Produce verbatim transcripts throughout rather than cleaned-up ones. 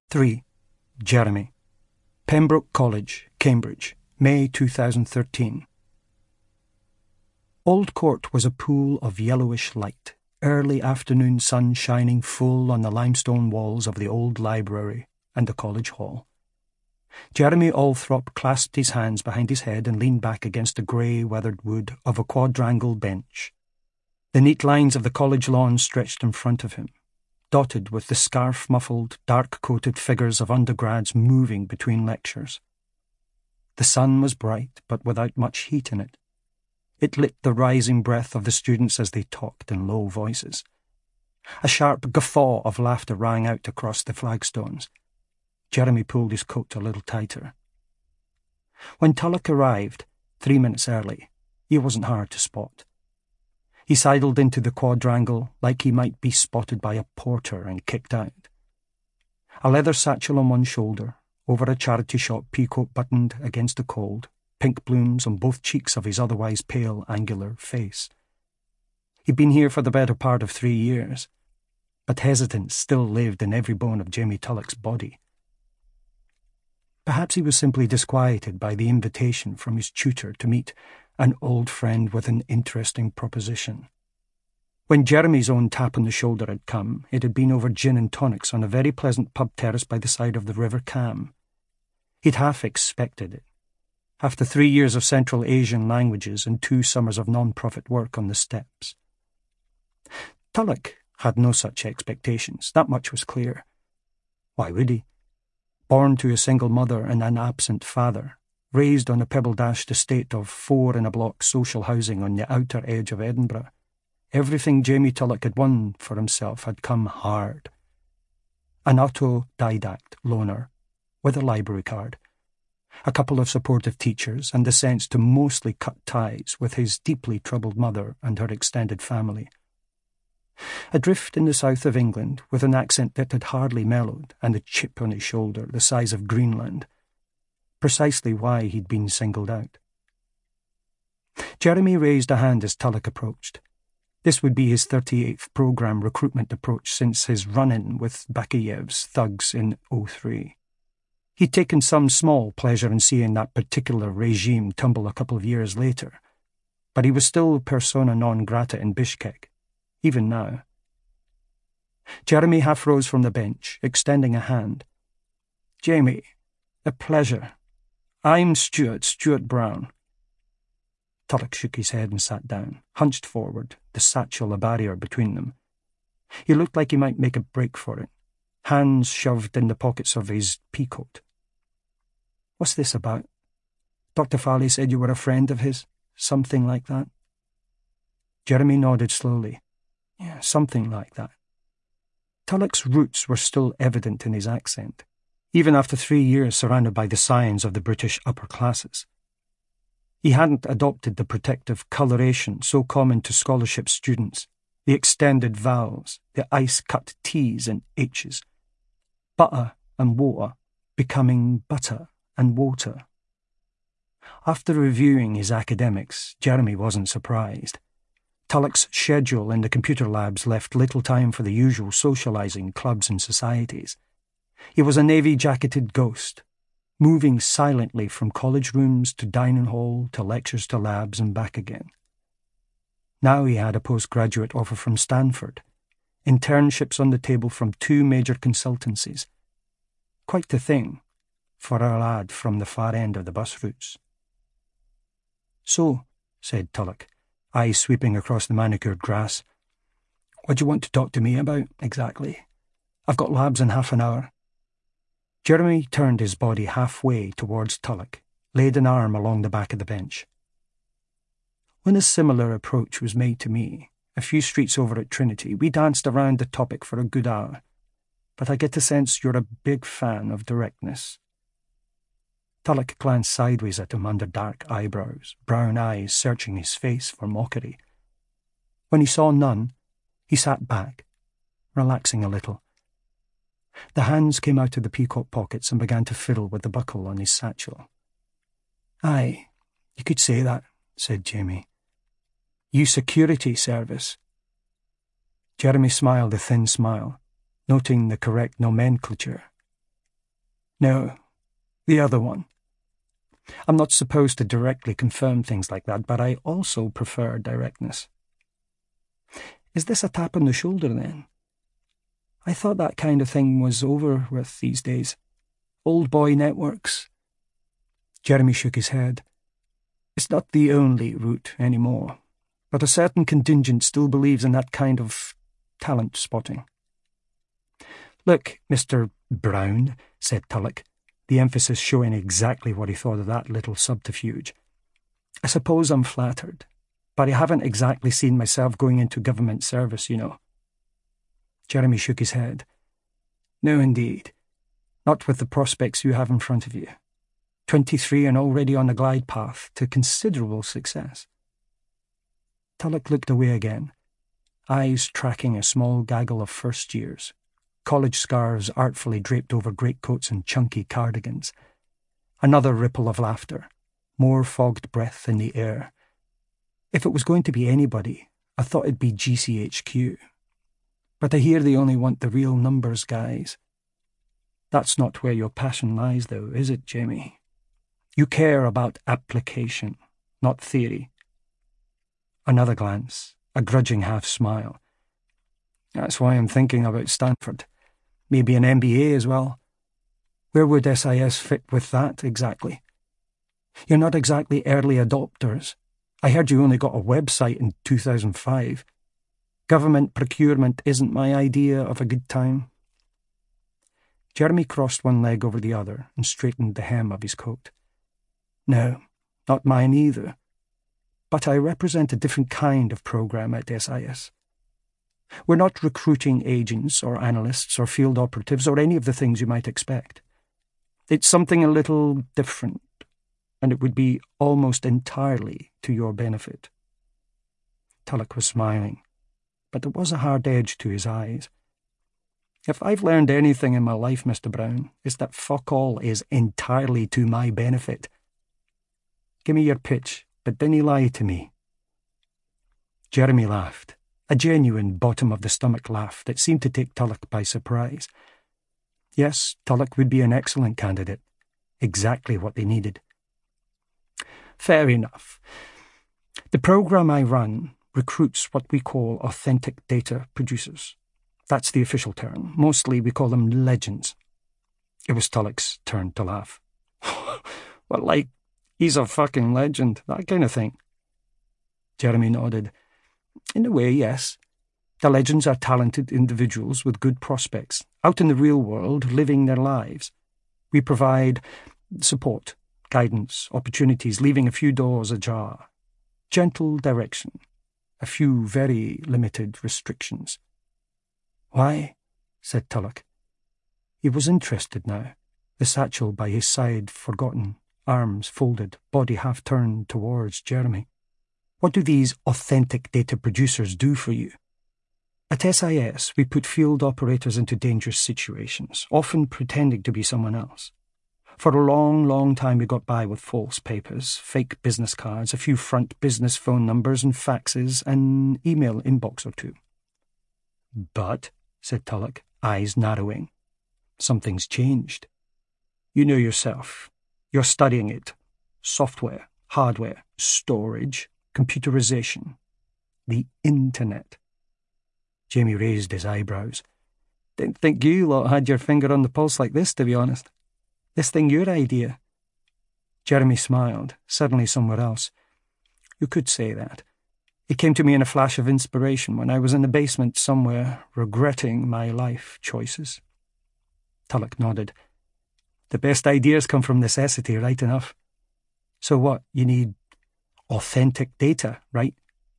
three. Jeremy. Pembroke College, Cambridge, May two thousand thirteen. Old Court was a pool of yellowish light, early afternoon sun shining full on the limestone walls of the old library and the college hall. Jeremy Althorp clasped his hands behind his head and leaned back against the grey, weathered wood of a quadrangle bench. The neat lines of the college lawn stretched in front of him, dotted with the scarf-muffled, dark-coated figures of undergrads moving between lectures. The sun was bright, but without much heat in it. It lit the rising breath of the students as they talked in low voices. A sharp guffaw of laughter rang out across the flagstones. Jeremy pulled his coat a little tighter. When Tulloch arrived, three minutes early, he wasn't hard to spot. He sidled into the quadrangle like he might be spotted by a porter and kicked out. A leather satchel on one shoulder, over a charity shop peacoat buttoned against the cold, pink blooms on both cheeks of his otherwise pale, angular face. He'd been here for the better part of three years, but hesitance still lived in every bone of Jamie Tulloch's body. Perhaps he was simply disquieted by the invitation from his tutor to meet an old friend with an interesting proposition. When Jeremy's own tap on the shoulder had come, it had been over gin and tonics on a very pleasant pub terrace by the side of the River Cam. He'd half expected it. After three years of Central Asian languages and two summers of non-profit work on the steppes. Tulloch had no such expectations, that much was clear. Why would he? Born to a single mother and an absent father, raised on a pebble-dashed estate of four-in-a-block social housing on the outer edge of Edinburgh, everything Jamie Tulloch had won for himself had come hard. An autodidact loner with a library card, a couple of supportive teachers, and the sense to mostly cut ties with his deeply troubled mother and her extended family. Adrift in the south of England, with an accent that had hardly mellowed and a chip on his shoulder the size of Greenland. Precisely why he'd been singled out. Jeremy raised a hand as Tulloch approached. This would be his thirty-eighth programme recruitment approach since his run-in with Bakayev's thugs in oh three. He'd taken some small pleasure in seeing that particular regime tumble a couple of years later, but he was still persona non grata in Bishkek, even now. Jeremy half rose from the bench, extending a hand. "Jamie, a pleasure. I'm Stuart, Stuart Brown." Tulloch shook his head and sat down, hunched forward, the satchel a barrier between them. He looked like he might make a break for it, hands shoved in the pockets of his peacoat. "What's this about? Doctor Farley said you were a friend of his, something like that?" Jeremy nodded slowly. Yeah, something like that. Tulloch's roots were still evident in his accent, even after three years surrounded by the scions of the British upper classes. He hadn't adopted the protective coloration so common to scholarship students, the extended vowels, the ice-cut T's and H's, butter and water becoming butter and water. After reviewing his academics, Jeremy wasn't surprised. Tulloch's schedule in the computer labs left little time for the usual socialising clubs and societies. He was a navy-jacketed ghost, moving silently from college rooms to dining hall to lectures to labs and back again. Now he had a postgraduate offer from Stanford, internships on the table from two major consultancies. Quite the thing for a lad from the far end of the bus routes. "So," said Tulloch, eyes sweeping across the manicured grass, "what do you want to talk to me about, exactly? I've got labs in half an hour." Jeremy turned his body halfway towards Tulloch, laid an arm along the back of the bench. "When a similar approach was made to me, a few streets over at Trinity, we danced around the topic for a good hour, but I get the sense you're a big fan of directness." Tulloch glanced sideways at him under dark eyebrows, brown eyes searching his face for mockery. When he saw none, he sat back, relaxing a little. The hands came out of the peacoat pockets and began to fiddle with the buckle on his satchel. "Aye, you could say that," said Jamie. "You security service." Jeremy smiled a thin smile, noting the correct nomenclature. No, the other one. I'm not supposed to directly confirm things like that, but I also prefer directness. Is this a tap on the shoulder, then? I thought that kind of thing was over with these days. Old boy networks. Jeremy shook his head. It's not the only route anymore, but a certain contingent still believes in that kind of talent spotting. Look, Mister Brown, said Tulloch, the emphasis showing exactly what he thought of that little subterfuge. I suppose I'm flattered, but I haven't exactly seen myself going into government service, you know. Jeremy shook his head. No, indeed. Not with the prospects you have in front of you. Twenty-three and already on the glide path to considerable success. Tulloch looked away again, eyes tracking a small gaggle of first years, college scarves artfully draped over greatcoats and chunky cardigans. Another ripple of laughter, more fogged breath in the air. If it was going to be anybody, I thought it'd be G C H Q. But I hear they only want the real numbers guys. That's not where your passion lies, though, is it, Jamie? You care about application, not theory. Another glance, a grudging half-smile. That's why I'm thinking about Stanford. Maybe an M B A as well. Where would S I S fit with that, exactly? You're not exactly early adopters. I heard you only got a website in two thousand five. Government procurement isn't my idea of a good time. Jeremy crossed one leg over the other and straightened the hem of his coat. No, not mine either. But I represent a different kind of program at S I S. We're not recruiting agents or analysts or field operatives or any of the things you might expect. It's something a little different, and it would be almost entirely to your benefit. Tulloch was smiling, but there was a hard edge to his eyes. If I've learned anything in my life, Mister Brown, it's that fuck all is entirely to my benefit. Give me your pitch, but dinna lie to me. Jeremy laughed, a genuine bottom-of-the-stomach laugh that seemed to take Tulloch by surprise. Yes, Tulloch would be an excellent candidate. Exactly what they needed. Fair enough. The program I run recruits what we call authentic data producers. That's the official term. Mostly we call them legends. It was Tulloch's turn to laugh. Well, like, he's a fucking legend, that kind of thing. Jeremy nodded. In a way, yes. The legends are talented individuals with good prospects, out in the real world, living their lives. We provide support, guidance, opportunities, leaving a few doors ajar. Gentle direction. A few very limited restrictions. Why? Said Tulloch. He was interested now, the satchel by his side forgotten, arms folded, body half-turned towards Jeremy. What do these authentic data producers do for you? At S I S, we put field operators into dangerous situations, often pretending to be someone else. For a long, long time we got by with false papers, fake business cards, a few front business phone numbers and faxes, an email inbox or two. But, said Tulloch, eyes narrowing, something's changed. You know yourself. You're studying it. Software, hardware, storage, computerization. The internet. Jamie raised his eyebrows. Didn't think you lot had your finger on the pulse like this, to be honest. This thing your idea? Jeremy smiled, suddenly somewhere else. You could say that. It came to me in a flash of inspiration when I was in the basement somewhere, regretting my life choices. Tulloch nodded. The best ideas come from necessity, right enough. So what, you need authentic data, right?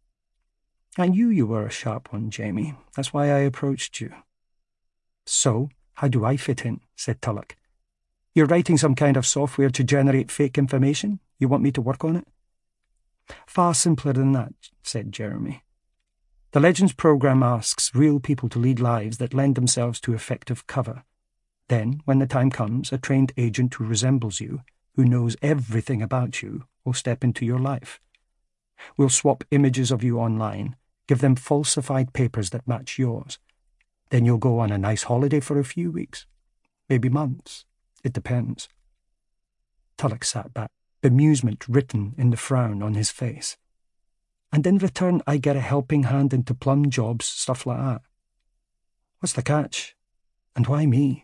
I knew you were a sharp one, Jamie. That's why I approached you. So, how do I fit in? Said Tulloch. You're writing some kind of software to generate fake information? You want me to work on it? Far simpler than that, said Jeremy. The Legends program asks real people to lead lives that lend themselves to effective cover. Then, when the time comes, a trained agent who resembles you, who knows everything about you, will step into your life. We'll swap images of you online, give them falsified papers that match yours. Then you'll go on a nice holiday for a few weeks, maybe months. It depends. Tulloch sat back, bemusement written in the frown on his face. And in return I get a helping hand into plum jobs, stuff like that. What's the catch? And why me?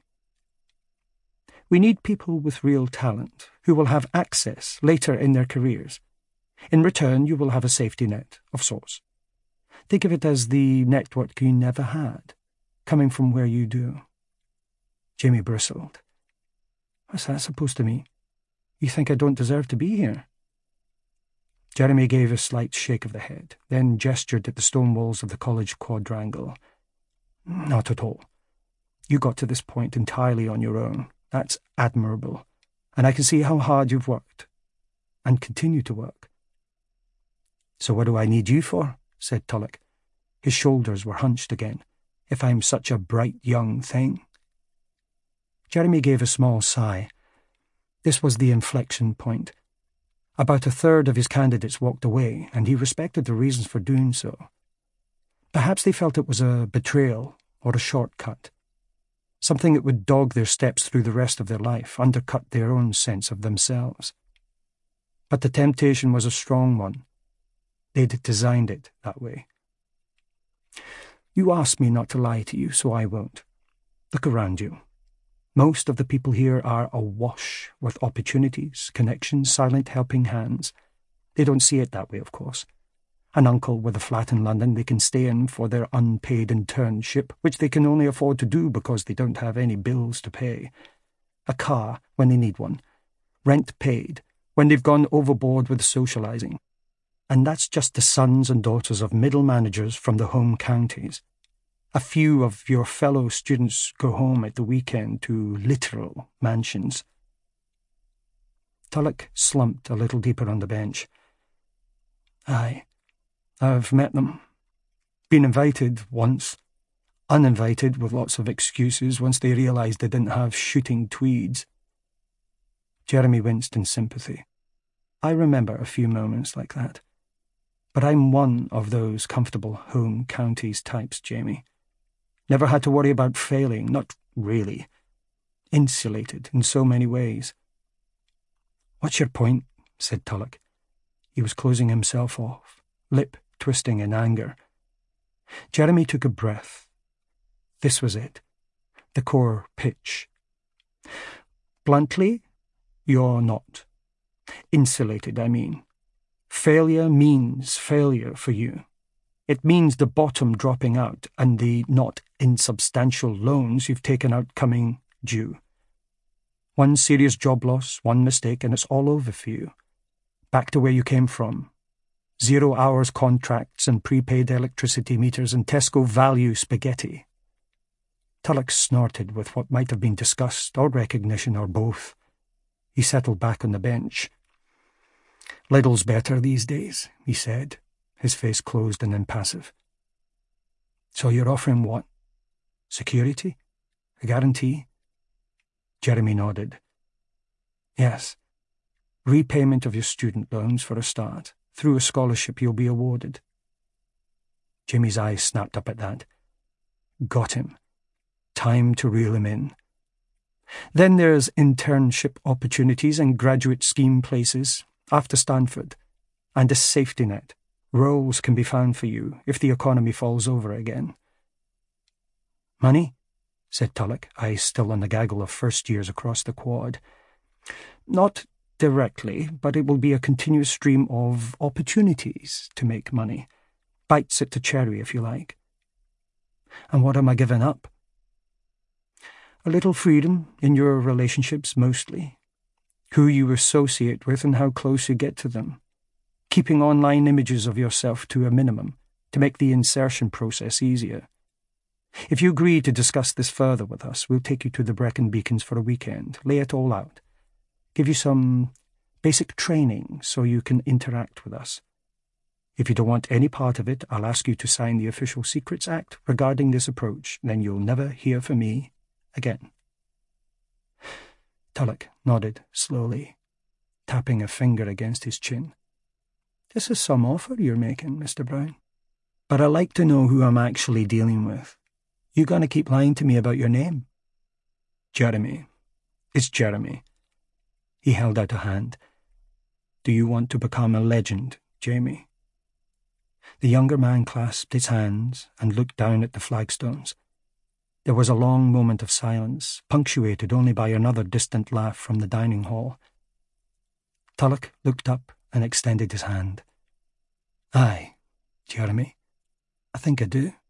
We need people with real talent, who will have access later in their careers. In return, you will have a safety net, of sorts. Think of it as the network you never had, coming from where you do. Jamie bristled. What's that supposed to mean? You think I don't deserve to be here? Jeremy gave a slight shake of the head, then gestured at the stone walls of the college quadrangle. Not at all. You got to this point entirely on your own. That's admirable, and I can see how hard you've worked, and continue to work. So what do I need you for? Said Tulloch. His shoulders were hunched again. If I'm such a bright young thing. Jeremy gave a small sigh. This was the inflection point. About a third of his candidates walked away, and he respected the reasons for doing so. Perhaps they felt it was a betrayal or a shortcut, something that would dog their steps through the rest of their life, undercut their own sense of themselves. But the temptation was a strong one. They'd designed it that way. You asked me not to lie to you, so I won't. Look around you. Most of the people here are awash with opportunities, connections, silent helping hands. They don't see it that way, of course. An uncle with a flat in London they can stay in for their unpaid internship, which they can only afford to do because they don't have any bills to pay. A car when they need one. Rent paid when they've gone overboard with socialising. And that's just the sons and daughters of middle managers from the home counties. A few of your fellow students go home at the weekend to literal mansions. Tulloch slumped a little deeper on the bench. Aye, I've met them. Been invited once. Uninvited with lots of excuses once they realised they didn't have shooting tweeds. Jeremy winced in sympathy. I remember a few moments like that. But I'm one of those comfortable home counties types, Jamie. Never had to worry about failing, not really. Insulated in so many ways. What's your point? Said Tulloch. He was closing himself off, lip twisting in anger. Jeremy took a breath. This was it. The core pitch. Bluntly, you're not. Insulated, I mean. Failure means failure for you. It means the bottom dropping out and the not insubstantial loans you've taken out coming due. One serious job loss, one mistake, and it's all over for you. Back to where you came from. Zero hours contracts and prepaid electricity meters and Tesco value spaghetti. Tulloch snorted with what might have been disgust or recognition or both. He settled back on the bench. Little's better these days, he said, his face closed and impassive. So you're offering what? Security? A guarantee? Jeremy nodded. Yes. Repayment of your student loans for a start. Through a scholarship you'll be awarded. Jamie's eyes snapped up at that. Got him. Time to reel him in. Then there's internship opportunities and graduate scheme places after Stanford, and a safety net. Roles can be found for you if the economy falls over again. Money? Said Tulloch, eyes still on the gaggle of first years across the quad. Not directly, but it will be a continuous stream of opportunities to make money. Bites at the cherry, if you like. And what am I giving up? A little freedom in your relationships, mostly. Who you associate with and how close you get to them. Keeping online images of yourself to a minimum to make the insertion process easier. If you agree to discuss this further with us, we'll take you to the Brecon Beacons for a weekend, lay it all out. Give you some basic training so you can interact with us. If you don't want any part of it, I'll ask you to sign the Official Secrets Act regarding this approach, then you'll never hear from me again. Tulloch nodded slowly, tapping a finger against his chin. This is some offer you're making, Mister Brown. But I like to know who I'm actually dealing with. You gonna keep lying to me about your name? Jeremy. It's Jeremy. He held out a hand. Do you want to become a legend, Jamie? The younger man clasped his hands and looked down at the flagstones. There was a long moment of silence, punctuated only by another distant laugh from the dining hall. Tulloch looked up and extended his hand. Aye, Jeremy, I think I do.